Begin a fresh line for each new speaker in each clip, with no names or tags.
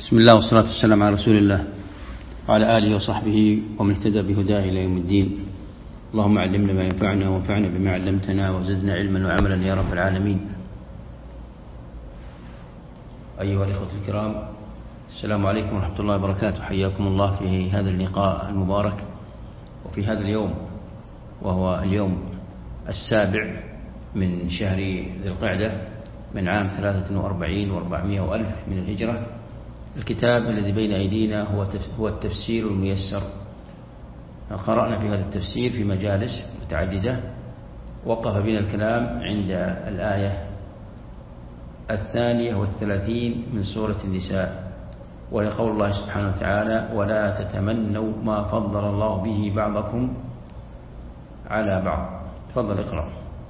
بسم الله والصلاة والسلام على رسول الله وعلى آله وصحبه ومن اهتدى بهداه إلى يوم الدين. اللهم علمنا ما ينفعنا وانفعنا بما علمتنا وزدنا علما وعملا يا رب العالمين. أيها الإخوة الكرام، السلام عليكم ورحمة الله وبركاته. حياكم الله في هذا اللقاء المبارك وفي هذا اليوم، وهو اليوم 7 من شهر ذي القعدة من عام 43 و400 وألف من الهجرة. الكتاب الذي بين أيدينا هو التفسير الميسر. قرأنا في هذا التفسير في مجالس متعددة. وقف بنا الكلام عند الآية 32 من سورة النساء، وهي قول الله سبحانه وتعالى: ولا تتمنوا ما فضل الله به بعضكم على بعض. تفضل اقرأ.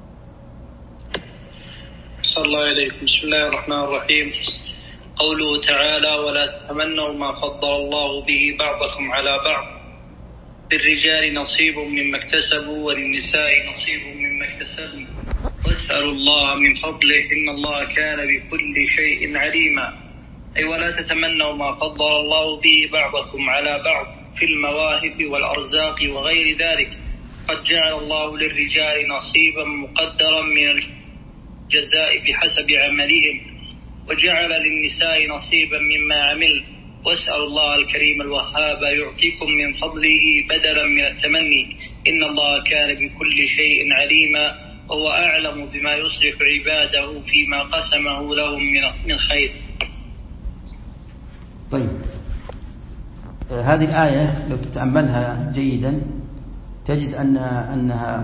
صلى الله عليكم. بسم الله الرحمن الرحيم. قوله تعالى: ولا تتمنوا ما فضل الله به بعضكم على بعض، للرجال نصيب مما اكتسبوا وللنساء نصيب مما اكتسبن واسألوا الله من فضله إن الله كان بكل شيء عليما. أي ولا تتمنوا ما فضل الله به بعضكم على بعض في المواهب والأرزاق وغير ذلك. قد جعل الله للرجال نصيبا مقدرا من الجزاء بحسب عملهم، وجعل للنساء نصيبا مما عمل. واسأل الله الكريم الوهاب يعطيكم من فضله بدلا من التمني إن الله كان بكل شيء عليما، وهو أعلم بما يصلح عباده فيما قسمه لهم من خير.
طيب، هذه الآية لو تتأملها جيدا تجد أنها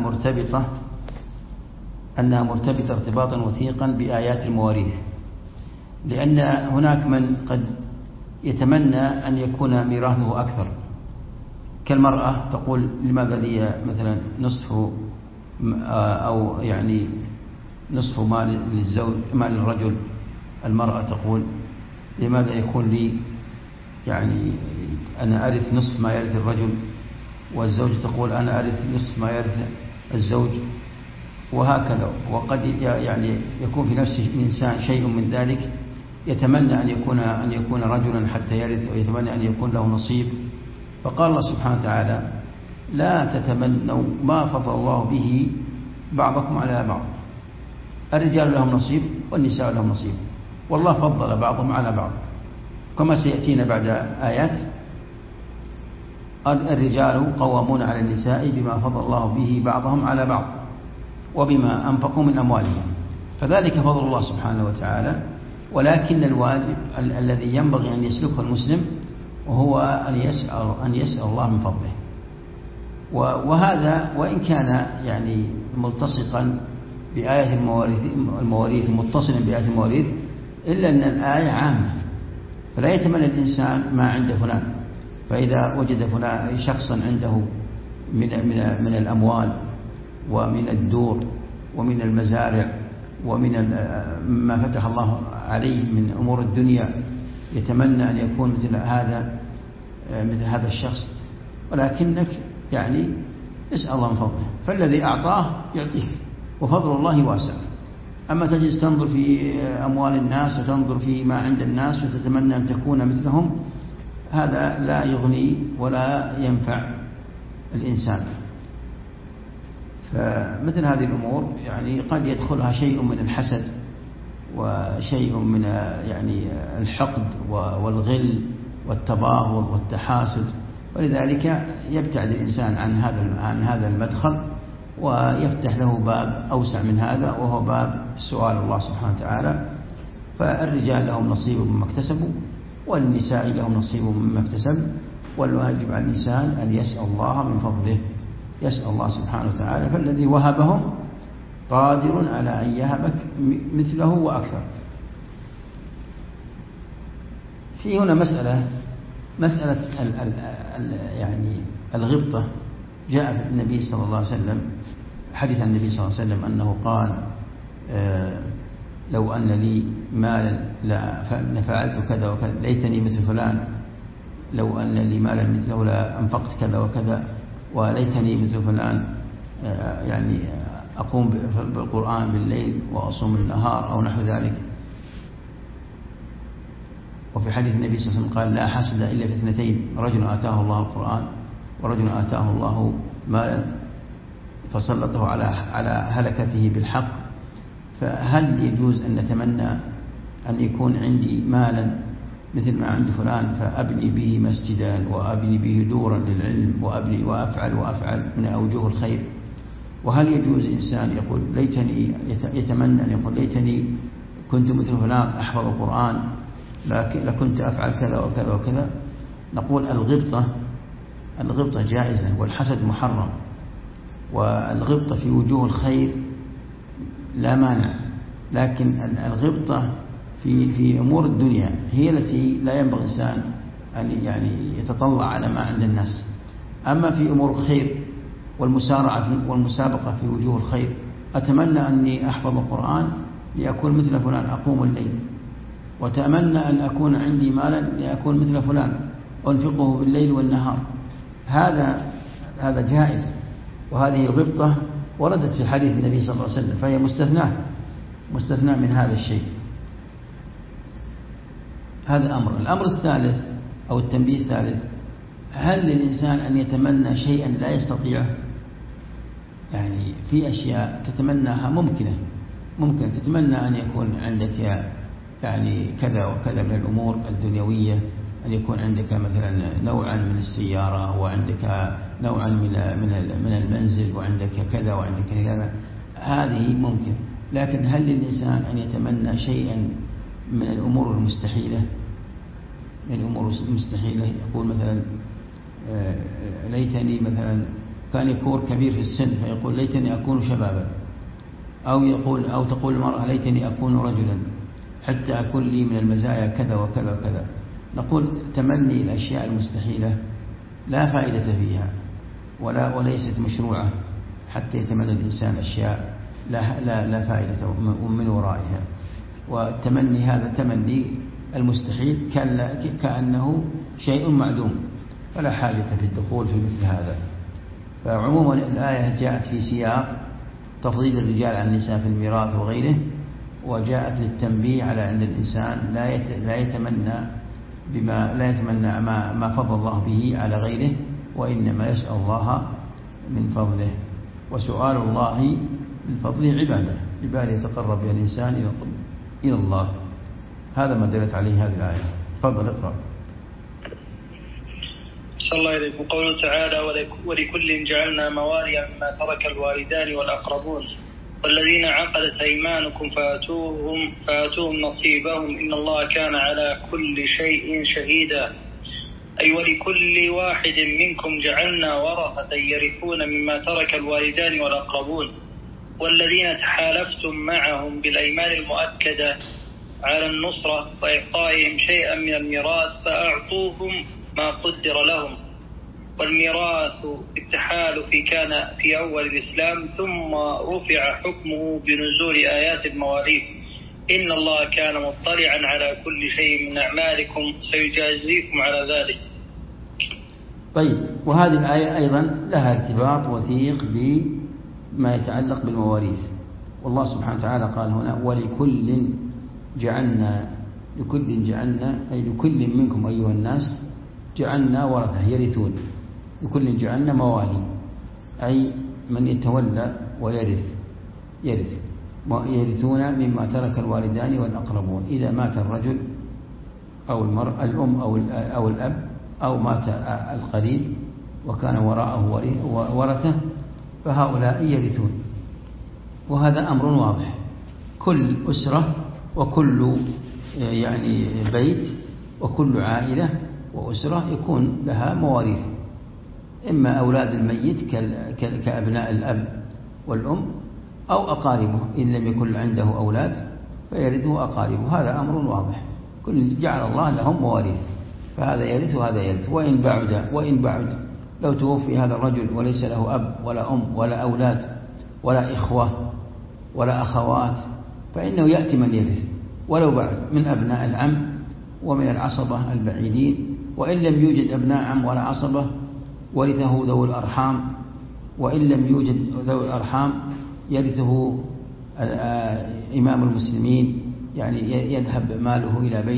مرتبطة ارتباطا وثيقا بآيات المواريث، لأن هناك من قد يتمنى أن يكون ميراثه أكثر، كالمرأة تقول: لماذا لي مثلا نصف أو يعني نصف مال للزوج مال الرجل. المرأة تقول: لماذا يكون لي يعني أنا أرث نصف ما يرث الرجل، والزوج تقول: أنا أرث نصف ما يرث الزوج، وهكذا. وقد يعني يكون في نفس الإنسان شيء من ذلك، يتمنى أن يكون رجلا حتى يرث، ويتمنى أن يكون له نصيب. فقال الله سبحانه وتعالى: لا تتمنوا ما فضل الله به بعضكم على بعض. الرجال لهم نصيب والنساء لهم نصيب، والله فضل بعضهم على بعض، كما سيأتينا بعد آيات. الرجال قوامون على النساء بما فضل الله به بعضهم على بعض وبما أنفقوا من أموالهم، فذلك فضل الله سبحانه وتعالى. ولكن الواجب الذي ينبغي أن يسلكه المسلم وهو أن يسأل الله من فضله. وهذا وإن كان يعني ملتصقا بآية المواريث، متصلا بآية المواريث، إلا أن الآية عامة، فلا يتمنى الإنسان ما عند فلان. فإذا وجد فلان شخصا عنده من الأموال ومن الدور ومن المزارع ومن ما فتح الله عليه من أمور الدنيا، يتمنى أن يكون مثل هذا الشخص، ولكنك يعني اسأل الله من فضله، فالذي أعطاه يعطيك، وفضل الله واسع. أما تجلس تنظر في أموال الناس وتنظر في ما عند الناس وتتمنى أن تكون مثلهم، هذا لا يغني ولا ينفع الإنسان. فمثل هذه الأمور يعني قد يدخلها شيء من الحسد وشيء من يعني الحقد والغل والتباغض والتحاسد، ولذلك يبتعد الإنسان عن هذا المدخل ويفتح له باب أوسع من هذا، وهو باب سؤال الله سبحانه وتعالى. فالرجال لهم نصيب مما اكتسبوا والنساء لهم نصيب مما اكتسب، والواجب على الإنسان أن يسأل الله من فضله، يسأل الله سبحانه وتعالى، فالذي وهبهم قادر على أن يهبك مثله وأكثر. في هنا مسألة يعني الغبطة. جاء في النبي صلى الله عليه وسلم حديث عن النبي صلى الله عليه وسلم أنه قال: لو أن لي مالا لفعلت كذا وكذا، ليتني مثل فلان، لو أن لي مالا مثله لأنفقت كذا وكذا، وليتني مثل فلان، يعني أقوم بالقرآن بالليل وأصوم النهار أو نحو ذلك. وفي حديث النبي صلى الله عليه وسلم قال لا حسد إلا في اثنتين: رجل آتاه الله القرآن، ورجل آتاه الله مالا فسلطه على هلكته بالحق. فهل يجوز أن نتمنى أن يكون عندي مالا مثل ما عند فلان فأبني به مسجدا وأبني به دورا للعلم وأبني وأفعل من أوجه الخير؟ وهل يجوز إنسان يقول ليتني، يتمنى أن يقول ليتني كنت مثل فلان أحفظ القرآن لكنت أفعل كذا وكذا وكذا؟ نقول الغبطة جائزة، والحسد محرم، والغبطة في وجوه الخير لا مانع، لكن الغبطة في أمور الدنيا هي التي لا ينبغي الإنسان أن يعني يتطلع على ما عند الناس. أما في أمور الخير والمسارعة والمسابقة في وجوه الخير، أتمنى أني أحفظ القرآن لأكون مثل فلان أقوم الليل، وأتمنى أن أكون عندي مالا لأكون مثل فلان أنفقه بالليل والنهار. هذا جائز، وهذه الغبطة وردت في حديث النبي صلى الله عليه وسلم، فهي مستثنى من هذا الشيء. هذا الأمر الثالث أو التنبيه الثالث: هل للإنسان أن يتمنى شيئا لا يستطيعه؟ يعني في أشياء تتمناها ممكن تتمنى أن يكون عندك يعني كذا وكذا من الأمور الدنيوية، أن يكون عندك مثلا نوعا من السيارة، وعندك نوعا من المنزل، وعندك كذا وعندك كذا، هذه ممكن. لكن هل للإنسان أن يتمنى شيئا من الأمور المستحيلة؟ يقول مثلا ليتني مثلا كان يكون كبير في السن فيقول ليتني أكون شبابا، أو تقول المرأة ليتني أكون رجلا حتى أكون لي من المزايا كذا وكذا وكذا. نقول تمني الأشياء المستحيلة لا فائدة فيها وليست مشروعة حتى يتمنى الإنسان أشياء لا فائدة من ورائها. والتمني هذا تمني المستحيل كأنه شيء معدوم، فلا حاجة في الدخول في مثل هذا. فعموما الآية جاءت في سياق تفضيل الرجال عن النساء في الميراث وغيره، وجاءت للتنبيه على أن الإنسان لا يتمنى ما فضل الله به على غيره، وإنما يسأل الله من فضله. وسؤال الله من فضله عبادة يتقرب بها الإنسان إلى الله. هذا ما دلت عليه هذه الآية. تفضل اقرأ.
صلى الله عليه وسلم. قوله تعالى: ولكل جعلنا موالي مما ترك الوالدان والأقربون والذين عقدت أيمانكم فآتوهم نصيبهم إن الله كان على كل شيء شهيدا. أي ولكل واحد منكم جعلنا ورثة يرثون مما ترك الوالدان والأقربون والذين تحالفتم معهم بالأيمان المؤكدة على النصرة وإعطائهم شيئا من الميراث فأعطوهم ما قدر لهم. والميراث التحالف كان في أول الإسلام، ثم رفع حكمه بنزول آيات المواريث إن الله كان مطلعا على كل شيء من أعمالكم سيجازيكم على ذلك.
طيب، وهذه الآية أيضا لها ارتباط وثيق بما يتعلق بالمواريث. والله سبحانه وتعالى قال هنا: ولكل جعلنا، أي لكل منكم أيها الناس جعلنا ورثة يرثون، لكل جعلنا موالي، أي من يتولى ويرث يرثون مما ترك الوالدان والأقربون. إذا مات الرجل أو المرأة، الأم أو الأب، أو مات القريب وكان وراءه ورثة، فهؤلاء يرثون. وهذا أمر واضح. كل أسرة وكل يعني بيت وكل عائلة وأسرة يكون لها مواريث، إما أولاد الميت كأبناء الأب والأم، أو أقاربه إن لم يكن عنده أولاد فيرثه أقاربه. هذا أمر واضح. كل جعل الله لهم مواريث، فهذا يرث وهذا يرث. وإن بعد لو توفي هذا الرجل وليس له أب ولا أم ولا أولاد ولا إخوة ولا أخوات، فإنه يأتي من يرث ولو بعد من أبناء العم ومن العصبة البعيدين. وإن لم يوجد أبناء عم ولا عصبة ورثه ذو الأرحام، وإن لم يوجد ذو الأرحام يرثه إمام المسلمين، يعني يذهب ماله إلى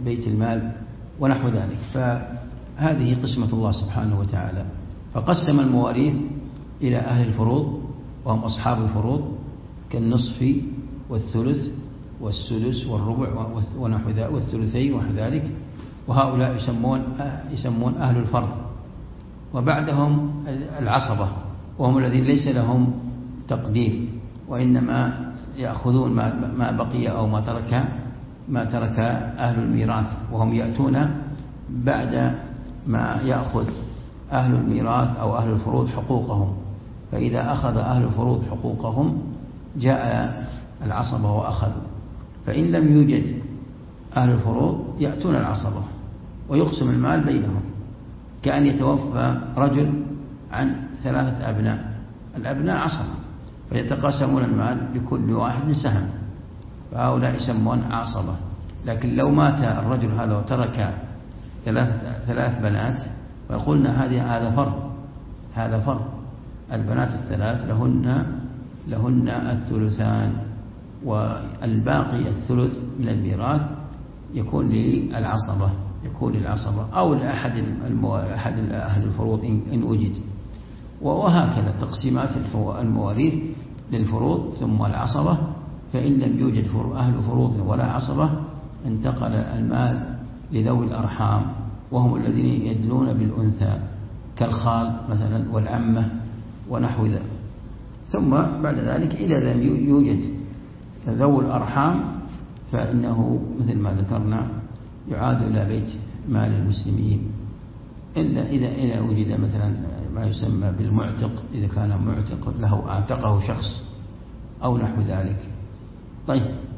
بيت المال ونحو ذلك. فهذه قسمة الله سبحانه وتعالى. فقسم المواريث إلى أهل الفروض وهم أصحاب الفروض كالنصف والثلث والسدس والربع ونحو ذلك والثلثين ونحو ذلك، وهؤلاء يسمون أهل الفرض. وبعدهم العصبة وهم الذين ليس لهم تقدير، وإنما يأخذون ما بقي أو ما ترك أهل الميراث، وهم يأتون بعد ما يأخذ أهل الميراث أو أهل الفروض حقوقهم. فإذا أخذ أهل الفروض حقوقهم جاء العصبة وأخذوا. فإن لم يوجد أهل الفروض يأتون العصبة ويقسم المال بينهم، كأن يتوفى رجل عن 3 أبناء، الأبناء عصبة فيتقاسمون المال لكل واحد سهم، فهؤلاء يسمون عصبة. لكن لو مات الرجل هذا وترك 3 بنات ويقولنا هذا فرض، البنات الثلاث لهن الثلثان، والباقي الثلث من الميراث يكون للعصبة أو لأحد أهل الفروض إن وجد. وهكذا تقسيمات المواريث للفروض ثم العصبة. فإن لم يوجد أهل فروض ولا عصبة انتقل المال لذوي الأرحام، وهم الذين يدلون بالأنثى كالخال مثلا والعمة ونحو ذلك. ثم بعد ذلك إذا لم يوجد ذوي الأرحام فإنه مثل ما ذكرنا يعاد إلى بيت مال المسلمين، إلا إذا وجد مثلا ما يسمى بالمعتق، إذا كان معتق له اعتقه شخص أو نحو ذلك. طيب،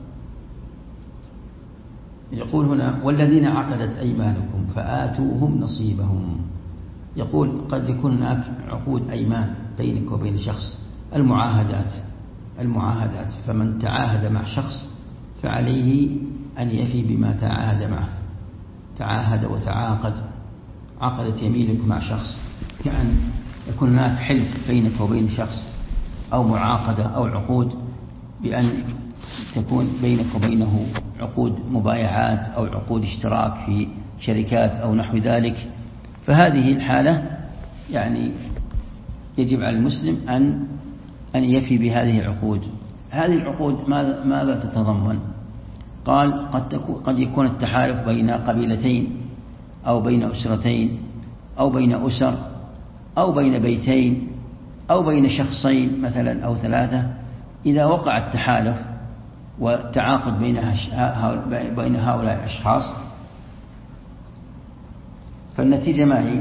يقول هنا والذين عقدت أيمانكم فآتوهم نصيبهم. يقول قد يكون هناك عقود أيمان بينك وبين شخص، المعاهدات، فمن تعاهد مع شخص فعليه أن يفي بما تعاهد معه. تعاهد وتعاقد، عقدت يمينك مع شخص، كأن يكون هناك حلف بينك وبين شخص أو معاقدة أو عقود بأن تكون بينك وبينه عقود مبايعات أو عقود اشتراك في شركات أو نحو ذلك. فهذه الحالة يعني يجب على المسلم أن يفي بهذه العقود. هذه العقود ماذا تتضمن؟ قال قد يكون التحالف بين قبيلتين أو بين أسرتين أو بين أسر أو بين بيتين أو بين شخصين مثلا أو 3. إذا وقع التحالف والتعاقد بين هؤلاء الأشخاص فالنتيجة ما هي؟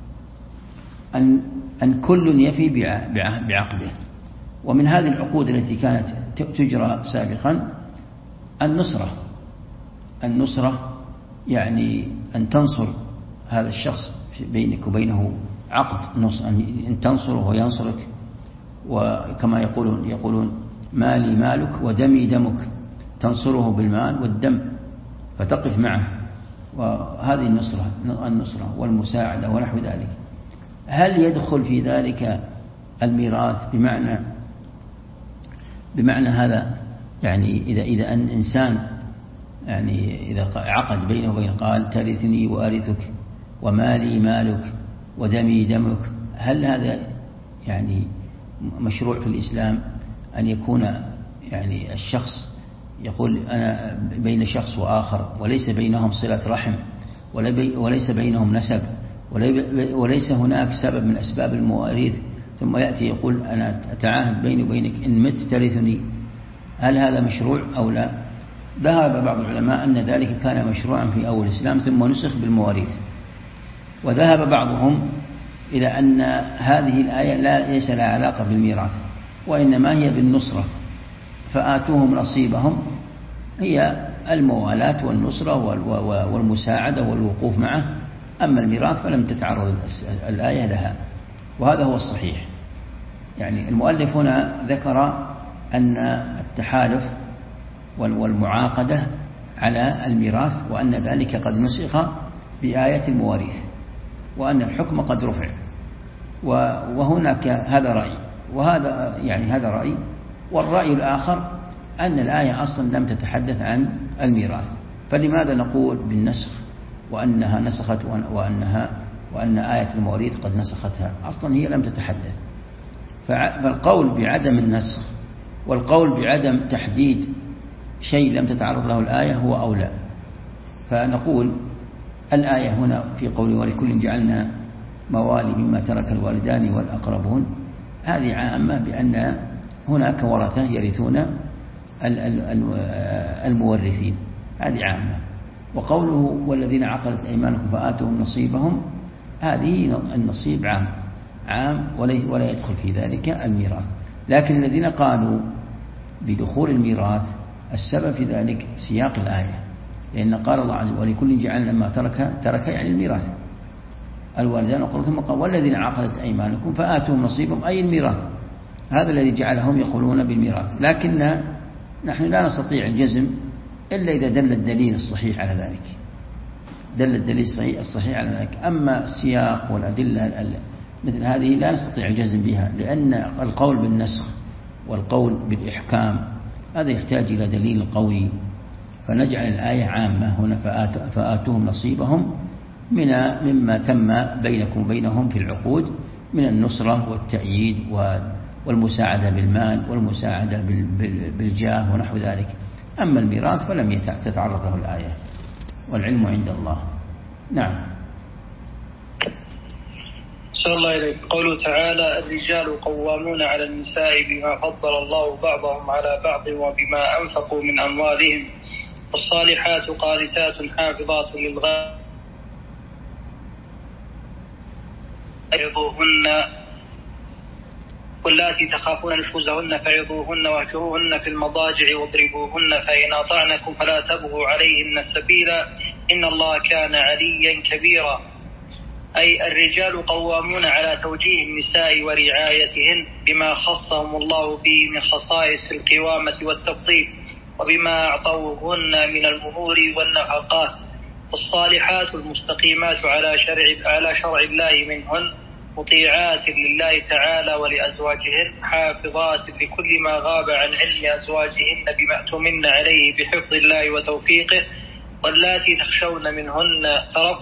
أن كل يفي بعقده. ومن هذه العقود التي كانت تجرى سابقا النصرة، يعني أن تنصر هذا الشخص بينك وبينه عقد أن تنصره وينصرك. وكما يقولون مالي مالك ودمي دمك، تنصره بالمال والدم فتقف معه. وهذه النصرة والمساعدة ونحو ذلك. هل يدخل في ذلك الميراث بمعنى هذا؟ يعني إذا أن إنسان يعني إذا عقد بينه وبين قال ترثني وأرثك ومالي مالك ودمي دمك، هل هذا يعني مشروع في الإسلام أن يكون يعني الشخص يقول أنا بين شخص وآخر وليس بينهم صلة رحم وليس بينهم نسب وليس هناك سبب من أسباب المواريث، ثم يأتي يقول أنا أتعاهد بيني وبينك إن مت ترثني؟ هل هذا مشروع أو لا؟ ذهب بعض العلماء أن ذلك كان مشروعا في أول الإسلام ثم نسخ بالمواريث. وذهب بعضهم إلى أن هذه الآية ليس لها علاقة بالميراث وإنما هي بالنصرة، فآتوهم نصيبهم هي الموالاة والنصرة والمساعدة والوقوف معه. أما الميراث فلم تتعرض الآية لها، وهذا هو الصحيح. يعني المؤلف هنا ذكر أن التحالف والمعاقدة على الميراث وأن ذلك قد نسخ بآية المواريث وأن الحكم قد رفع. وهناك هذا رأي وهذا يعني هذا رأي. والرأي الآخر أن الآية أصلا لم تتحدث عن الميراث فلماذا نقول بالنسخ وأنها نسخت وأن آية المواريث قد نسختها؟ أصلا هي لم تتحدث. فالقول بعدم النسخ والقول بعدم تحديد شيء لم تتعرض له الآية هو أولى. فنقول الآية هنا في قوله ولكل جعلنا موالي مما ترك الوالدان والأقربون، هذه عامة بأن هناك ورثة يرثون المورثين، هذه عامة. وقوله والذين عقدت أيمانكم فآتوهم نصيبهم، هذه النصيب عام ولا يدخل في ذلك الميراث. لكن الذين قالوا بدخول الميراث السبب في ذلك سياق الآية، لأن قال الله عز وجل ولكل جعلنا ما ترك يعني الميراث الوالدان وقالوا ثم قال والذين عقدت أيمانكم فآتوهم نصيبهم أي الميراث، هذا الذي جعلهم يقولون بالميراث. لكن نحن لا نستطيع الجزم إلا إذا دل الدليل الصحيح على ذلك، دل الدليل الصحيح على ذلك. أما السياق والأدلة مثل هذه لا نستطيع الجزم بها، لأن القول بالنسخ والقول بالإحكام هذا يحتاج إلى دليل قوي. فنجعل الآية عامة هنا فآتوهم نصيبهم مما تم بينكم وبينهم في العقود من النصرة والتأييد والمساعدة بالمال والمساعدة بالجاه ونحو ذلك. أما الميراث فلم تتعرض له الآية، والعلم عند الله. نعم.
صلى الله عليه. قوله تعالى الرجال قوامون على النساء بما فضل الله بعضهم على بعض وبما أنفقوا من أموالهم، والصالحات قانتات حافظات للغيب فعظوهن واللاتي تخافون نشوزهن فعظوهن واهجروهن في المضاجع واضربوهن فإن أطعنكم فلا تبغوا عليهن سبيلا إن الله كان عليا كبيرا. أي الرجال قوامون على توجيه النساء ورعايتهن بما خصهم الله به من خصائص القوامة والتفضيل وبما أعطوهن من المهور والنفقات. والصالحات المستقيمات على شرع الله منهن مطيعات لله تعالى ولأزواجهن حافظات لكل ما غاب عن علم أزواجهن بما اؤتمن عليه بحفظ الله وتوفيقه. واللاتي تخشون منهن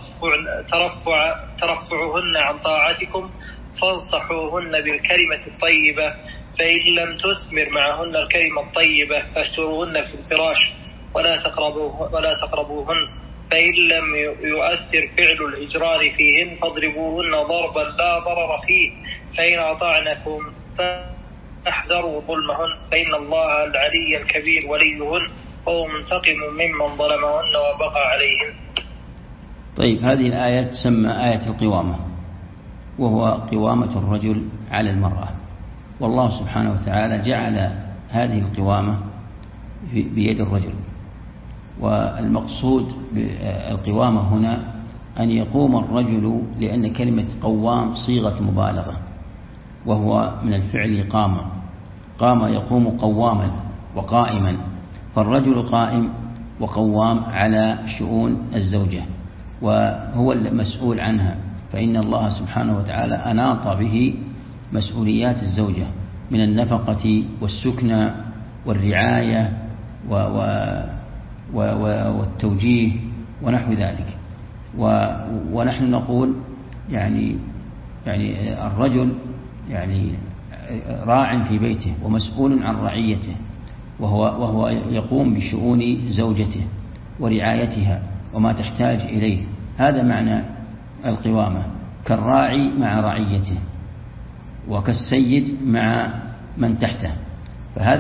ترفعهن عن طاعتكم فانصحوهن بالكلمة الطيبة، فإن لم تثمر معهن الكلمة الطيبة فاهجروهن في الفراش ولا تقربوهن، فإن لم يؤثر فعل الإجرار فيهن فاضربوهن ضربا لا ضرر فيه، فإن أطعنكم فاحذروا ظلمهن فإن الله العلي الكبير وليهن وهو منتقم ممن ظلمهن وبغى عليهن.
طيب، هذه الآية تسمى آية القوامة، وهو قوامة الرجل على المرأة. والله سبحانه وتعالى جعل هذه القوامة بيد الرجل، والمقصود بالقوامة هنا أن يقوم الرجل، لأن كلمة قوام صيغة مبالغة، وهو من الفعل قام يقوم قواما وقائما، فالرجل قائم وقوام على شؤون الزوجة وهو المسؤول عنها، فإن الله سبحانه وتعالى أناط به مسؤوليات الزوجة من النفقة والسكنى والرعاية والتوجيه ونحو ذلك. ونحن نقول يعني الرجل يعني راع في بيته ومسؤول عن رعيته، وهو يقوم بشؤون زوجته ورعايتها وما تحتاج إليه. هذا معنى القوامة، كالراعي مع رعيته وكالسيد مع من تحته. فهذا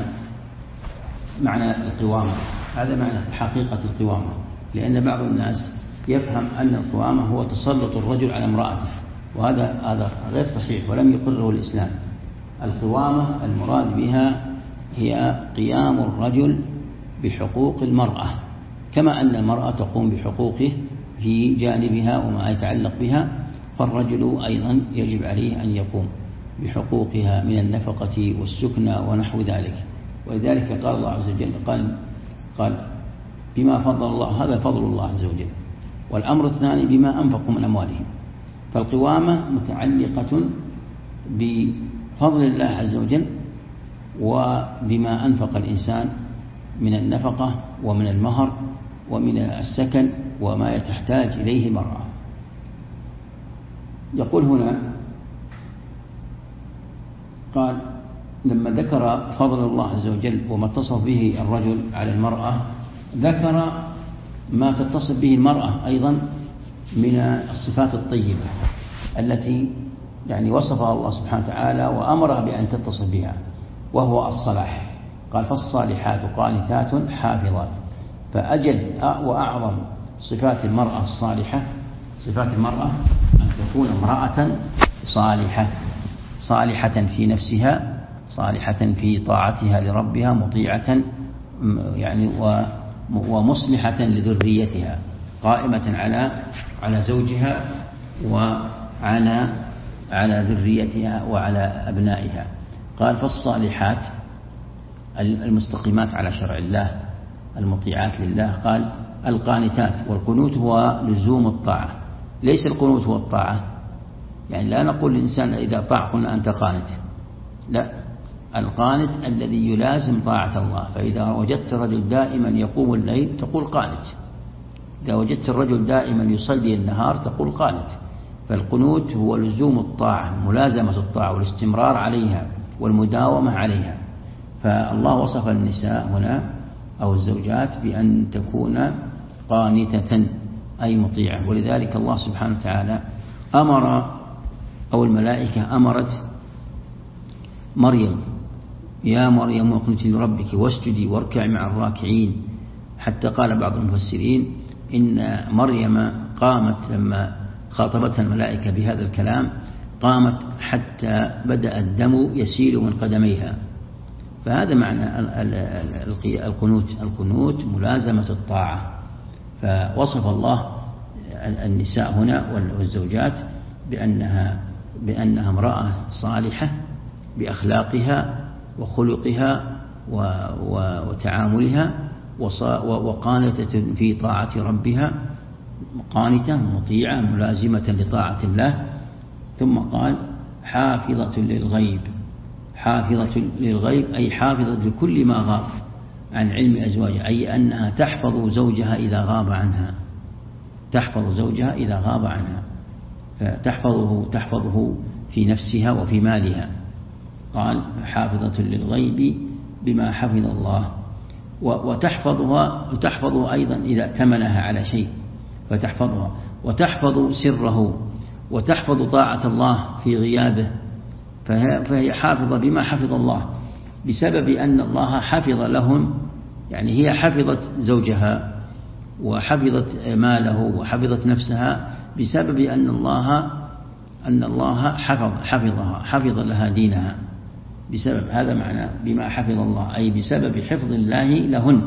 معنى القوامة، هذا معنى حقيقة القوامة. لأن بعض الناس يفهم أن القوامة هو تسلط الرجل على امرأته، وهذا غير صحيح ولم يقرره الإسلام. القوامة المراد بها هي قيام الرجل بحقوق المرأة، كما أن المرأة تقوم بحقوقه في جانبها وما يتعلق بها، فالرجل أيضا يجب عليه أن يقوم بحقوقها من النفقة والسكنى ونحو ذلك. ولذلك قال الله عز وجل قال بما فضل الله، هذا فضل الله عز وجل. والأمر الثاني بما أنفقوا من أموالهم. فالقوامة متعلقة بفضل الله عز وجل وبما أنفق الإنسان من النفقة ومن المهر ومن السكن وما تحتاج إليه المرأة. يقول هنا قال لما ذكر فضل الله عز وجل وما اتصف به الرجل على المرأة ذكر ما تتصف به المرأة أيضا من الصفات الطيبة التي يعني وصفها الله سبحانه وتعالى وأمرها بأن تتصف بها، وهو الصلاح. قال فالصالحات قانتات حافظات. فأجل وأعظم صفات المرأة الصالحة صفات المرأة أن تكون امرأة صالحة، صالحة في نفسها، صالحة في طاعتها لربها، مطيعة يعني ومصلحة لذريتها، قائمة على زوجها وعلى ذريتها وعلى أبنائها. قال فالصالحات المستقيمات على شرع الله المطيعات لله. قال القانتات، والقنوت هو لزوم الطاعة، ليس القنوت هو الطاعة، يعني لا نقول للإنسان إذا طاع قلنا أنت قانت، لا، القانت الذي يلازم طاعة الله. فإذا وجدت الرجل دائما يقوم الليل تقول قانت، إذا وجدت الرجل دائما يصلي النهار تقول قانت. فالقنوت هو لزوم الطاعة، ملازمة الطاعة والاستمرار عليها والمداومة عليها. فالله وصف النساء هنا أو الزوجات بأن تكون قانتة أي مطيعة. ولذلك الله سبحانه وتعالى أمر أو الملائكة أمرت مريم يا مريم اقنتي لربك واسجدي واركعي مع الراكعين، حتى قال بعض المفسرين إن مريم قامت لما خاطبتها الملائكة بهذا الكلام قامت حتى بدأ الدم يسيل من قدميها. فهذا معنى القنوت ملازمة الطاعة. فوصف الله النساء هنا والزوجات بأنها امرأة صالحة بأخلاقها وخلقها وتعاملها، وقانتة في طاعة ربها، قانتة مطيعة ملازمة لطاعة الله. ثم قال حافظة للغيب. حافظة للغيب أي حافظة لكل ما غاب عن علم أزواجها، أي أنها تحفظ زوجها إذا غاب عنها، تحفظ زوجها إذا غاب عنها، فتحفظه في نفسها وفي مالها. قال حافظة للغيب بما حفظ الله. وتحفظه أيضا إذا ائتمنها على شيء فتحفظها، وتحفظ سره، وتحفظ طاعة الله في غيابه. فهي حافظة بما حفظ الله بسبب أن الله حفظ لهم، يعني هي حفظت زوجها وحفظت ماله وحفظت نفسها بسبب أن الله حفظ لها دينها. بسبب هذا معنى بما حفظ الله، أي بسبب حفظ الله لهن.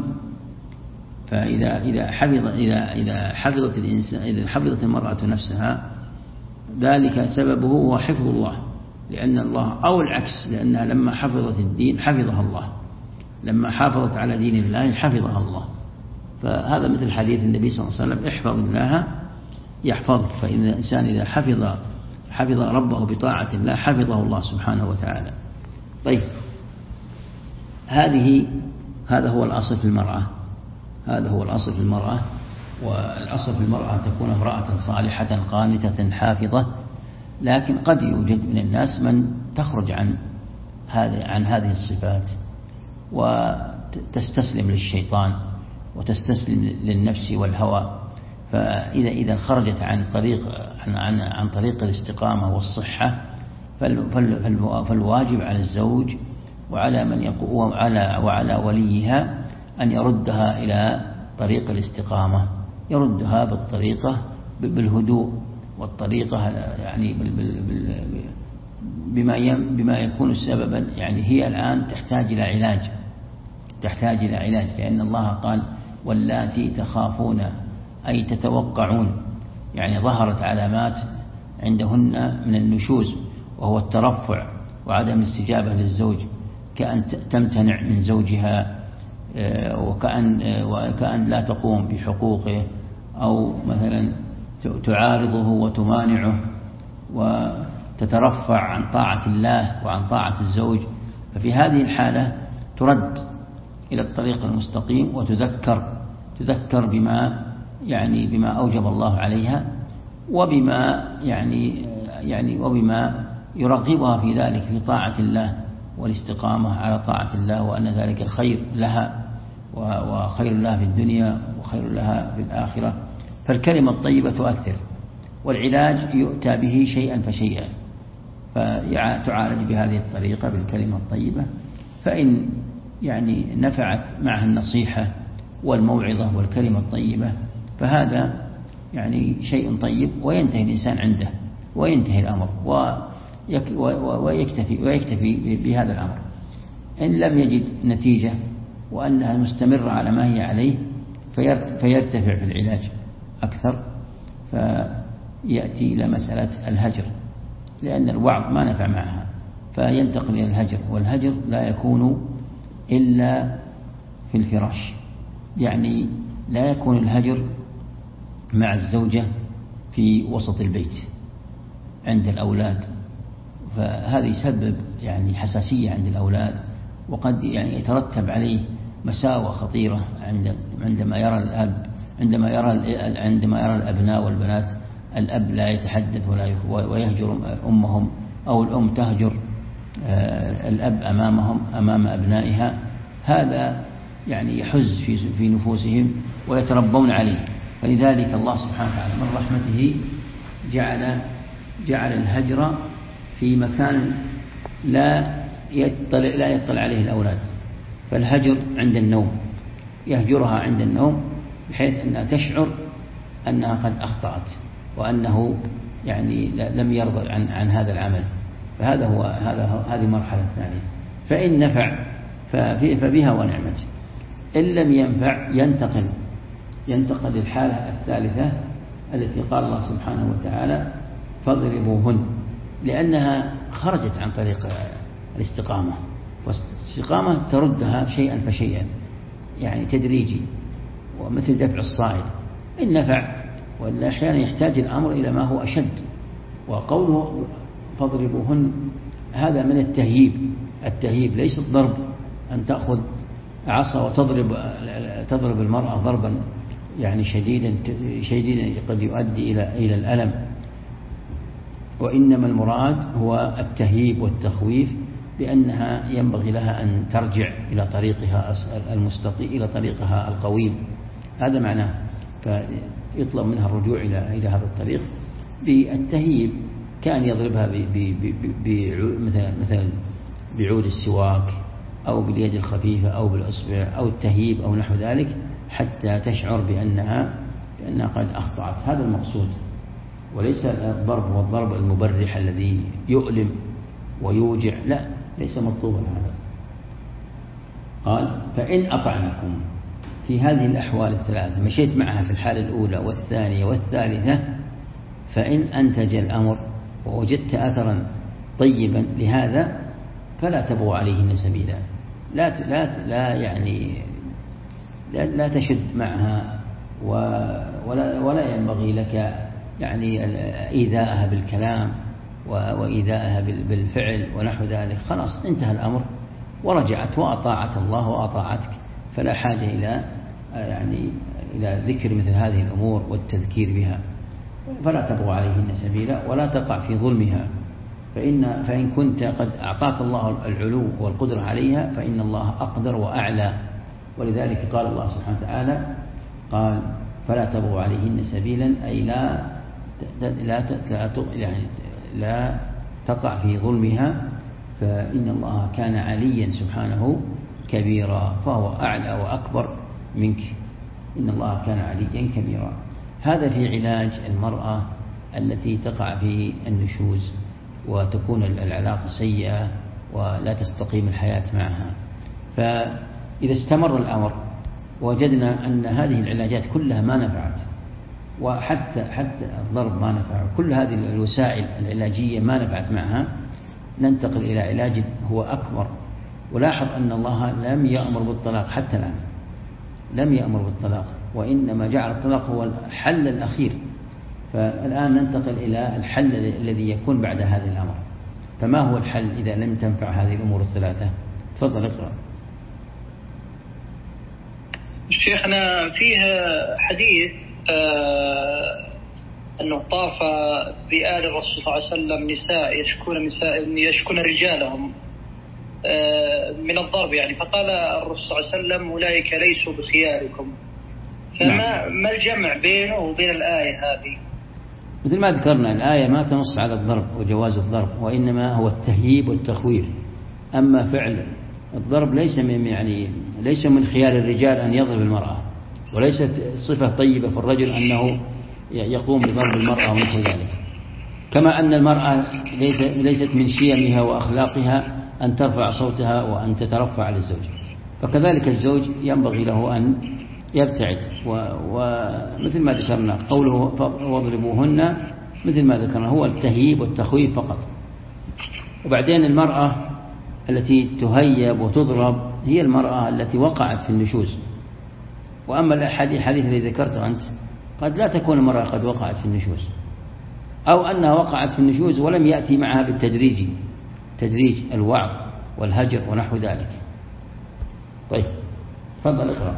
فإذا حفظت الإنسان، إذا حفظت المرأة نفسها ذلك سببه هو حفظ الله، لأن الله أو العكس، لأنها لما حفظت الدين حفظها الله، لما حافظت على دين الله حفظها الله. فهذا مثل حديث النبي صلى الله عليه وسلم احفظ الله يحفظك. فإن الإنسان إذا حفظ ربه بطاعة الله حفظه الله سبحانه وتعالى. طيب هذا هو الأصل في المرأة، هذا هو الأصل في المرأة. والأصل في المرأة أن تكون امرأة صالحة قانتة حافظة. لكن قد يوجد من الناس من تخرج عن هذه الصفات وتستسلم للشيطان وتستسلم للنفس والهوى. فإذا خرجت عن طريق الاستقامة والصحة فالواجب على الزوج وعلى من يقوم وعلى وليها أن يردها إلى طريق الاستقامة، يردها بالهدوء والطريقة، يعني بما يكون سببا. يعني هي الآن تحتاج إلى علاج، لأن الله قال واللاتي تخافون أي تتوقعون، يعني ظهرت علامات عندهن من النشوز وهو الترفع وعدم الاستجابة للزوج، كأن تمتنع من زوجها وكأن لا تقوم بحقوقه، أو مثلا تعارضه وتمانعه وتترفع عن طاعة الله وعن طاعة الزوج. ففي هذه الحالة ترد إلى الطريق المستقيم وتذكر تذكر بما أوجب الله عليها، وبما يرغبها في ذلك في طاعة الله والاستقامة على طاعة الله، وأن ذلك خير لها وخير لها في الدنيا وخير لها في الآخرة. فالكلمة الطيبة تؤثر، والعلاج يؤتى به شيئا فشيئا، فتعالج بهذه الطريقة بالكلمة الطيبة. فإن نفعت معها النصيحة والموعظة والكلمة الطيبة فهذا شيء طيب، وينتهي الإنسان عنده وينتهي الأمر ويكتفي بهذا الأمر. إن لم يجد نتيجة وأنها مستمرة على ما هي عليه فيرتفع في العلاج أكثر، فيأتي إلى مسألة الهجر، لأن الوعظ ما نفع معها فينتقل إلى الهجر. والهجر لا يكون إلا في الفراش، لا يكون الهجر مع الزوجة في وسط البيت عند الأولاد، فهذا يسبب حساسية عند الأولاد، وقد يترتب عليه مساوئ خطيرة عندما يرى الأبناء والبنات الأب لا يتحدث ويهجر أمهم، أو الأم تهجر الأب أمام أبنائها. هذا يحز في نفوسهم ويتربون عليه. فلذلك الله سبحانه وتعالى من رحمته جعل الهجر في مكان لا يطلع عليه الأولاد، فالهجر عند النوم، يهجرها عند النوم بحيث أنها تشعر أنها قد أخطأت وأنه لم يرضى عن هذا العمل. هذه المرحلة الثانية. فإن نفع فبها ونعمت، إن لم ينفع ينتقل للحالة الثالثة التي قال الله سبحانه وتعالى فاضربوهن، لأنها خرجت عن طريق الاستقامة، والاستقامة تردها شيئا فشيئا تدريجي، ومثل دفع الصاعد إن نفع، ولا أحيانا يحتاج الأمر إلى ما هو أشد. وقوله فاضربوهن هذا من التهييب ليس الضرب، أن تأخذ عصا وتضرب المرأة ضربا شديدا قد يؤدي إلى الألم، وإنما المراد هو التهييب والتخويف، بأنها ينبغي لها أن ترجع إلى طريقها المستقيم، إلى طريقها القويم. هذا معناه، فيطلب منها الرجوع إلى هذا الطريق بالتهييب. كان يضربها مثلا بعود السواك أو باليد الخفيفة أو بالأصبع أو التهييب أو نحو ذلك، حتى تشعر بأنها قد أخطأت. هذا المقصود، وليس الضرب هو الضرب المبرح الذي يؤلم ويوجع، لا، ليس مطلوبا هذا. قال فإن أطعنكم، في هذه الأحوال الثلاثة مشيت معها في الحالة الأولى والثانية والثالثة، فإن أنتج الأمر ووجدت أثرا طيبا لهذا فلا تبغوا عليهن سبيلا، لا تشد معها، ولا ينبغي لك إيذاءها بالكلام وإيذاءها بالفعل ونحو ذلك. خلاص انتهى الأمر ورجعت وأطاعت الله وأطاعتك، فلا حاجة إلى ذكر مثل هذه الأمور والتذكير بها. فلا تبغوا عليهن سبيلا ولا تقع في ظلمها، فإن كنت قد أعطاك الله العلو والقدرة عليها فإن الله أقدر وأعلى. ولذلك قال الله سبحانه وتعالى قال فلا تبغوا عليهن سبيلا، أي لا تقع في ظلمها، فإن الله كان عليا سبحانه كبيرا، فهو أعلى وأكبر منك. إن الله كان عليا كبيرا. هذا في علاج المرأة التي تقع في النشوز وتكون العلاقة سيئة ولا تستقيم الحياة معها. فإذا استمر الأمر وجدنا أن هذه العلاجات كلها ما نفعت، وحتى الضرب ما نفع، كل هذه الوسائل العلاجية ما نفعت معها، ننتقل إلى علاج هو أكبر. ولاحظ أن الله لم يأمر بالطلاق حتى الآن، لم يأمر بالطلاق، وإنما جعل الطلاق هو الحل الأخير. فالآن ننتقل إلى الحل الذي يكون بعد هذا الأمر. فما هو الحل إذا لم تنفع هذه الأمور الثلاثة؟ تفضل اقرأ.
شيخنا فيه حديث أنه طاف بآل الرسول صلى الله عليه وسلم نساء يشكون رجالهم من الضرب يعني، فقال الرسول صلى الله عليه وسلم أولئك ليسوا بخياركم. ما الجمع بينه وبين الآية هذه؟
مثل ما ذكرنا الآية ما تنص على الضرب وجواز الضرب، وإنما هو التهييب والتخويف. أما فعل الضرب ليس من خيار الرجال أن يضرب المرأة، وليست صفة طيبة في الرجل أنه يقوم بضرب المرأة ومثل ذلك. كما أن المرأة ليست من شيمها وأخلاقها أن ترفع صوتها وأن تترفع على الزوج، فكذلك الزوج ينبغي له أن يبتعد. ومثل ما ذكرنا قوله واضربوهن مثل ما ذكرنا هو التهييب والتخويف فقط. وبعدين المرأة التي تهيب وتضرب هي المرأة التي وقعت في النشوز. وأما الحديث الذي ذكرته أنت قد لا تكون المرأة قد وقعت في النشوز، أو أنها وقعت في النشوز ولم يأتي معها بالتدريج الوعظ والهجر ونحو ذلك. طيب تفضل اقرأ.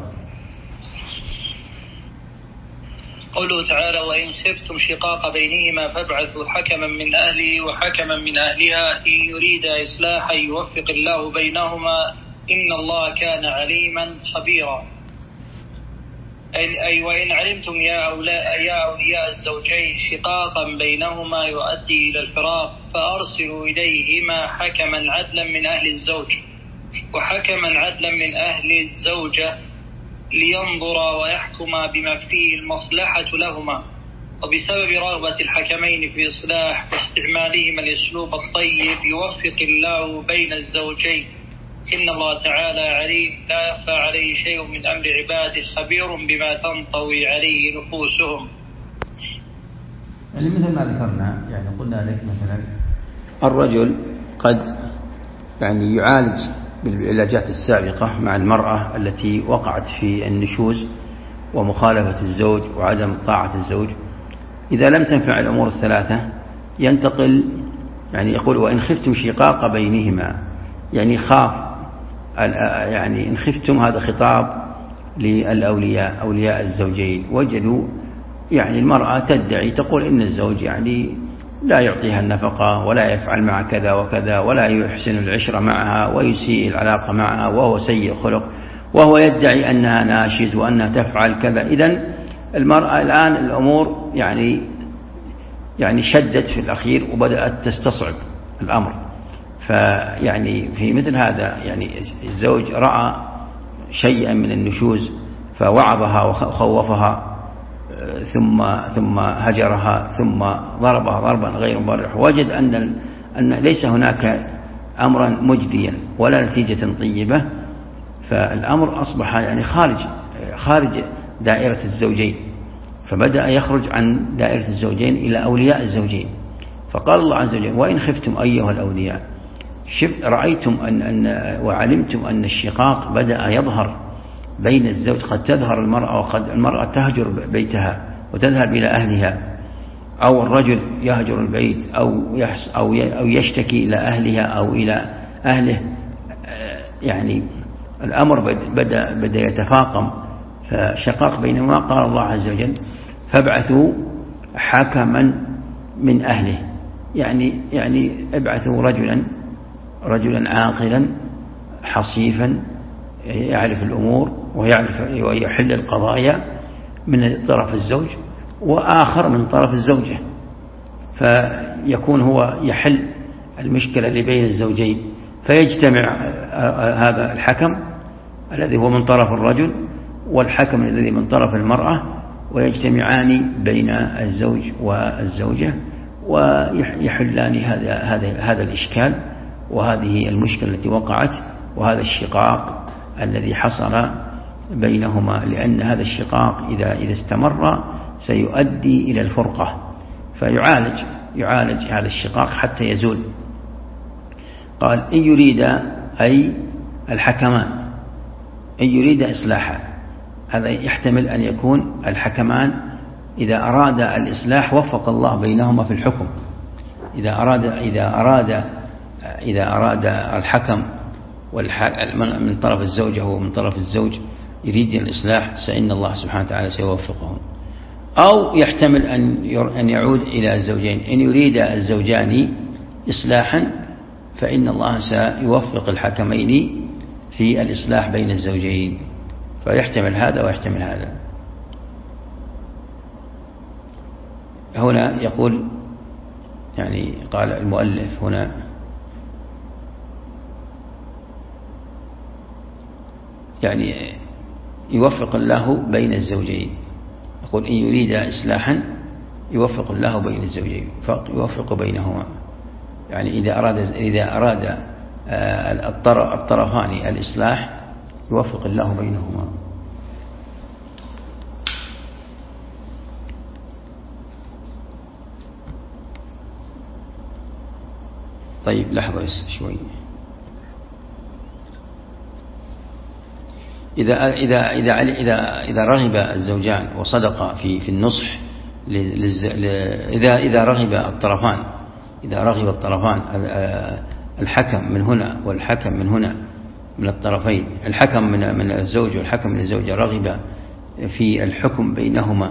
قوله تعالى وإن خفتم شقاق بينهما فابعثوا حكما من أهله وحكما من أهلها إن يريد إصلاحا يوفق الله بينهما إن الله كان عليما خبيرا. أي وإن علمتم يا أولياء الزوجين شقاقا بينهما يؤدي إلى الفراق فأرسلوا إليهما حكما عدلا من أهل الزوج وحكما عدلا من أهل الزوجة لينظرا ويحكما بما فيه المصلحة لهما. وبسبب رغبة الحكمين في إصلاح واستعمالهما الأسلوب الطيب يوفق الله بين الزوجين إن الله تعالى عليم لا يخفى عليه شيء من أمر عباده خبير بما تنطوي عليه نفوسهم.
يعني مثل ما ذكرنا قلنا لك مثلا الرجل قد يعالج بالعلاجات السابقة مع المرأة التي وقعت في النشوز ومخالفة الزوج وعدم طاعة الزوج. إذا لم تنفع الأمور الثلاثة ينتقل يقول وإن خفتم شقاق بينهما، خاف إن خفتم هذا خطاب للأولياء أولياء الزوجين. وجدوا المرأة تدعي تقول إن الزوج لا يعطيها النفقة ولا يفعل مع كذا وكذا ولا يحسن العشرة معها ويسيء العلاقة معها وهو سيء خلق وهو يدعي أنها ناشز وأنها تفعل كذا. إذن المرأة الآن الأمور شدت في الأخير وبدأت تستصعب الأمر. في مثل هذا الزوج رأى شيئا من النشوز فوعظها وخوفها ثم هجرها ثم ضربها ضربا غير مبرح. وجد أن ليس هناك أمرا مجديا ولا نتيجة طيبة، فالأمر أصبح خارج دائرة الزوجين، فبدأ يخرج عن دائرة الزوجين إلى أولياء الزوجين. فقال الله عز وجل وإن خفتم أيها الأولياء رأيتم وعلمتم أن الشقاق بدأ يظهر بين الزوج، قد تظهر المرأة وقد المرأة تهجر بيتها وتذهب إلى أهلها، أو الرجل يهجر البيت أو يشتكي إلى أهلها أو إلى أهله. الأمر بدأ يتفاقم، فشقاق بينهما. قال الله عز وجل فابعثوا حكما من أهله، ابعثوا رجلا عاقلا حصيفا يعرف الأمور ويحل القضايا من طرف الزوج وآخر من طرف الزوجة، فيكون هو يحل المشكلة اللي بين الزوجين. فيجتمع هذا الحكم الذي هو من طرف الرجل والحكم الذي من طرف المرأة ويجتمعان بين الزوج والزوجة ويحلان هذا الإشكال وهذه المشكلة التي وقعت وهذا الشقاق الذي حصل بينهما. لأن هذا الشقاق إذا استمر سيؤدي إلى الفرقة، فيعالج هذا الشقاق حتى يزول. قال إن يريد أي الحكمان إن يريد إصلاحا، هذا يحتمل أن يكون الحكمان إذا أراد الإصلاح وفق الله بينهما في الحكم. إذا أراد الحكم من طرف الزوجة ومن طرف الزوج يريد الإصلاح فإن الله سبحانه وتعالى سيوفقهم. أو يحتمل أن يعود إلى الزوجين، إن يريد الزوجان إصلاحا فإن الله سيوفق الحكمين في الإصلاح بين الزوجين، فيحتمل هذا ويحتمل هذا. هنا يقول يعني قال المؤلف هنا يعني يوفق الله بين الزوجين، يقول إن يريد إصلاحا يوفق الله بين الزوجين فيوفق بينهما، يعني إذا أراد الطرفان الإصلاح يوفق الله بينهما. طيب لحظة شوي. إذا رغب الزوجان وصدقا في النصح إذا رغب الطرفان الحكم من هنا والحكم من هنا من الطرفين، الحكم من الزوج والحكم من الزوجة رغب في الحكم بينهما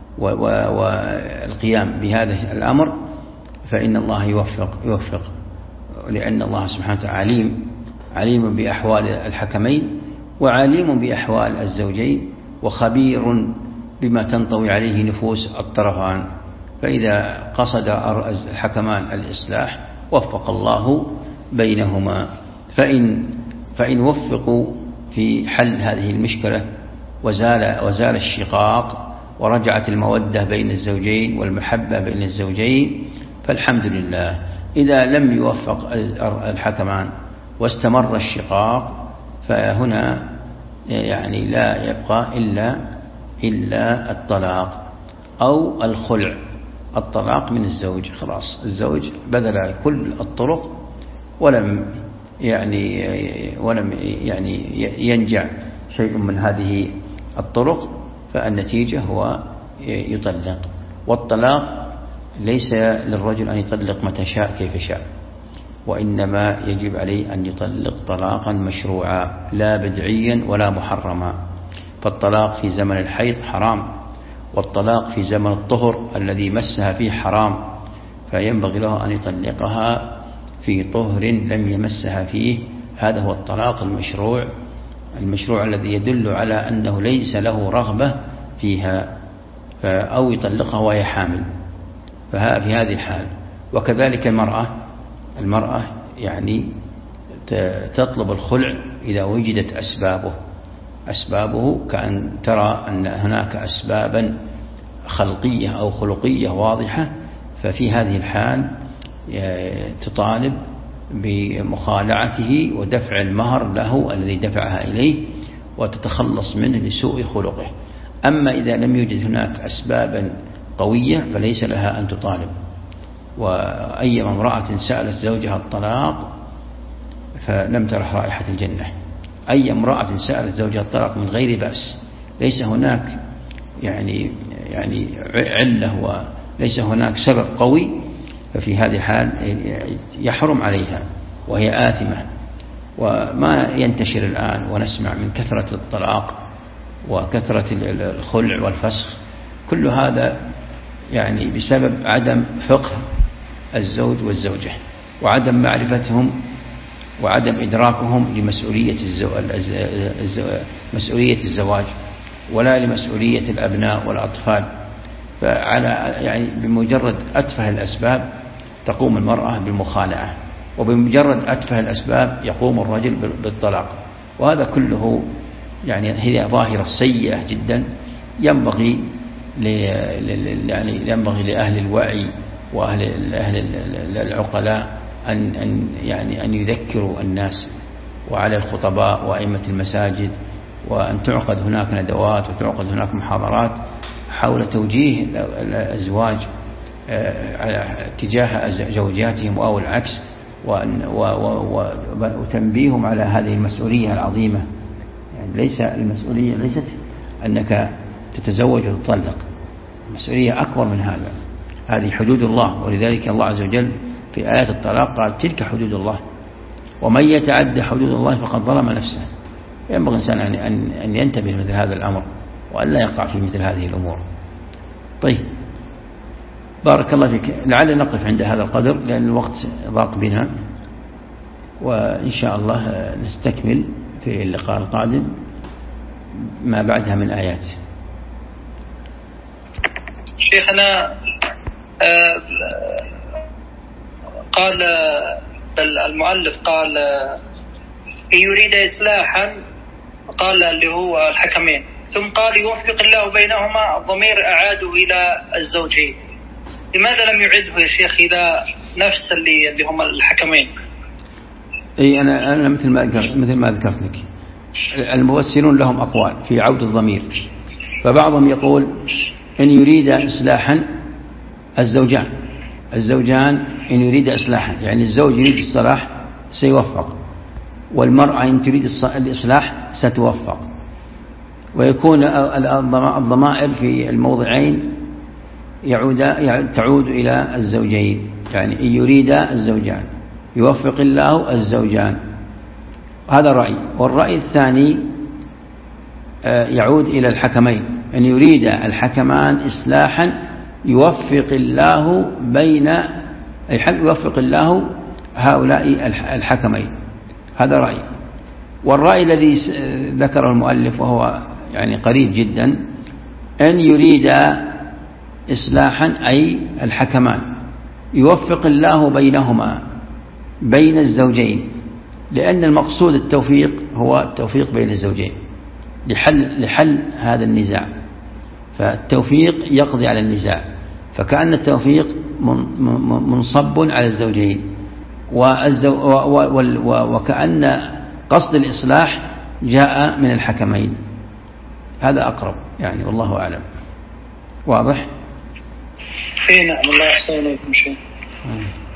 والقيام بهذا الأمر فإن الله يوفق، لأن الله سبحانه وتعالى عليم بأحوال الحكمين وعليم بأحوال الزوجين وخبير بما تنطوي عليه نفوس الطرفان، فإذا قصد الحكمان الإصلاح وفق الله بينهما. فإن وفقوا في حل هذه المشكلة وزال الشقاق ورجعت المودة بين الزوجين والمحبة بين الزوجين فالحمد لله. إذا لم يوفق الحكمان واستمر الشقاق فهنا يعني لا يبقى إلا الطلاق أو الخلع. الطلاق من الزوج، خلاص الزوج بذل كل الطرق ولم ينجع شيء من هذه الطرق فالنتيجة هو يطلق. والطلاق ليس للرجل أن يطلق متى شاء كيف شاء، وإنما يجب عليه أن يطلق طلاقا مشروعا لا بدعيا ولا محرما. فالطلاق في زمن الحيض حرام، والطلاق في زمن الطهر الذي مسها فيه حرام، فينبغي له أن يطلقها في طهر لم يمسها فيه. هذا هو الطلاق المشروع الذي يدل على أنه ليس له رغبة فيها، أو يطلقها وهي حامل، في هذه الحال. وكذلك المرأة يعني تطلب الخلع إذا وجدت أسبابه كأن ترى أن هناك أسبابا خلقية أو خلقية واضحة، ففي هذه الحال تطالب بمخالعته ودفع المهر له الذي دفعها إليه وتتخلص منه لسوء خلقه. أما إذا لم يوجد هناك أسبابا قوية فليس لها أن تطالب. وأي امرأة سألت زوجها الطلاق فلم ترح رائحة الجنة. أي امرأة سألت زوجها الطلاق من غير بأس، ليس هناك يعني علة وليس هناك سبب قوي، ففي هذه الحال يحرم عليها وهي آثمة. وما ينتشر الآن ونسمع من كثرة الطلاق وكثرة الخلع والفسخ، كل هذا يعني بسبب عدم فقه الزوج والزوجة وعدم معرفتهم وعدم إدراكهم لمسؤولية مسؤولية الزواج ولا لمسؤولية الأبناء والأطفال. يعني بمجرد أتفه الأسباب تقوم المرأة بالمخالعة، وبمجرد أتفه الأسباب يقوم الرجل بالطلاق. وهذا كله يعني هي ظاهرة سيئة جدا. ينبغي لأهل الوعي وأهل العقلاء أن يذكروا الناس، وعلى الخطباء وأئمة المساجد، وأن تعقد هناك ندوات وتعقد هناك محاضرات حول توجيه الأزواج تجاه زوجاتهم أو العكس، وتنبيههم على هذه المسؤولية العظيمة. يعني المسؤولية ليست أنك تتزوج وتطلق، المسؤولية أكبر من هذا. هذه حدود الله، ولذلك الله عز وجل في آيات الطلاق قال تلك حدود الله، ومن يتعد حدود الله فقد ظلم نفسه. ينبغي الإنسان أن ينتبه لمثل هذا الأمر وأن لا يقع في مثل هذه الأمور. طيب، بارك الله فيك. لعل نقف عند هذا القدر لأن الوقت ضاق بنا، وإن شاء الله نستكمل في اللقاء القادم ما بعدها من آيات.
شيخنا قال المؤلف قال إن يريد إصلاحا، قال اللي هو الحكمين، ثم قال يوفق الله بينهما، الضمير أعاده إلى الزوجين. لماذا لم يعده يا شيخ إلى نفس اللي هم الحكمين؟
أي أنا مثل ما ذكرت لك، المفسرون لهم أقوال في عود الضمير، فبعضهم يقول إن يريد إصلاحا الزوجان إن يريد إصلاحا، يعني الزوج يريد الصلاح سيوفق، والمرأة إن تريد الإصلاح ستوفق. ويكون الضمائر في الموضعين تعود إلى الزوجين، يعني إن يريد الزوجان يوفق الله الزوجان. هذا رأي. والرأي الثاني يعود إلى الحكمين، أن يريد الحكمان إصلاحا يوفق الله هؤلاء الحكمين. هذا رأي. والرأي الذي ذكره المؤلف وهو يعني قريب جدا، أن يريد إصلاحا أي الحكمان يوفق الله بينهما، بين الزوجين، لأن المقصود التوفيق هو التوفيق بين الزوجين لحل هذا النزاع، فالتوفيق يقضي على النزاع، فكأن التوفيق منصب على الزوجين، وكأن قصد الإصلاح جاء من الحكمين. هذا أقرب يعني، والله أعلم. واضح؟
نعم. الله يحسن إليكم شيء.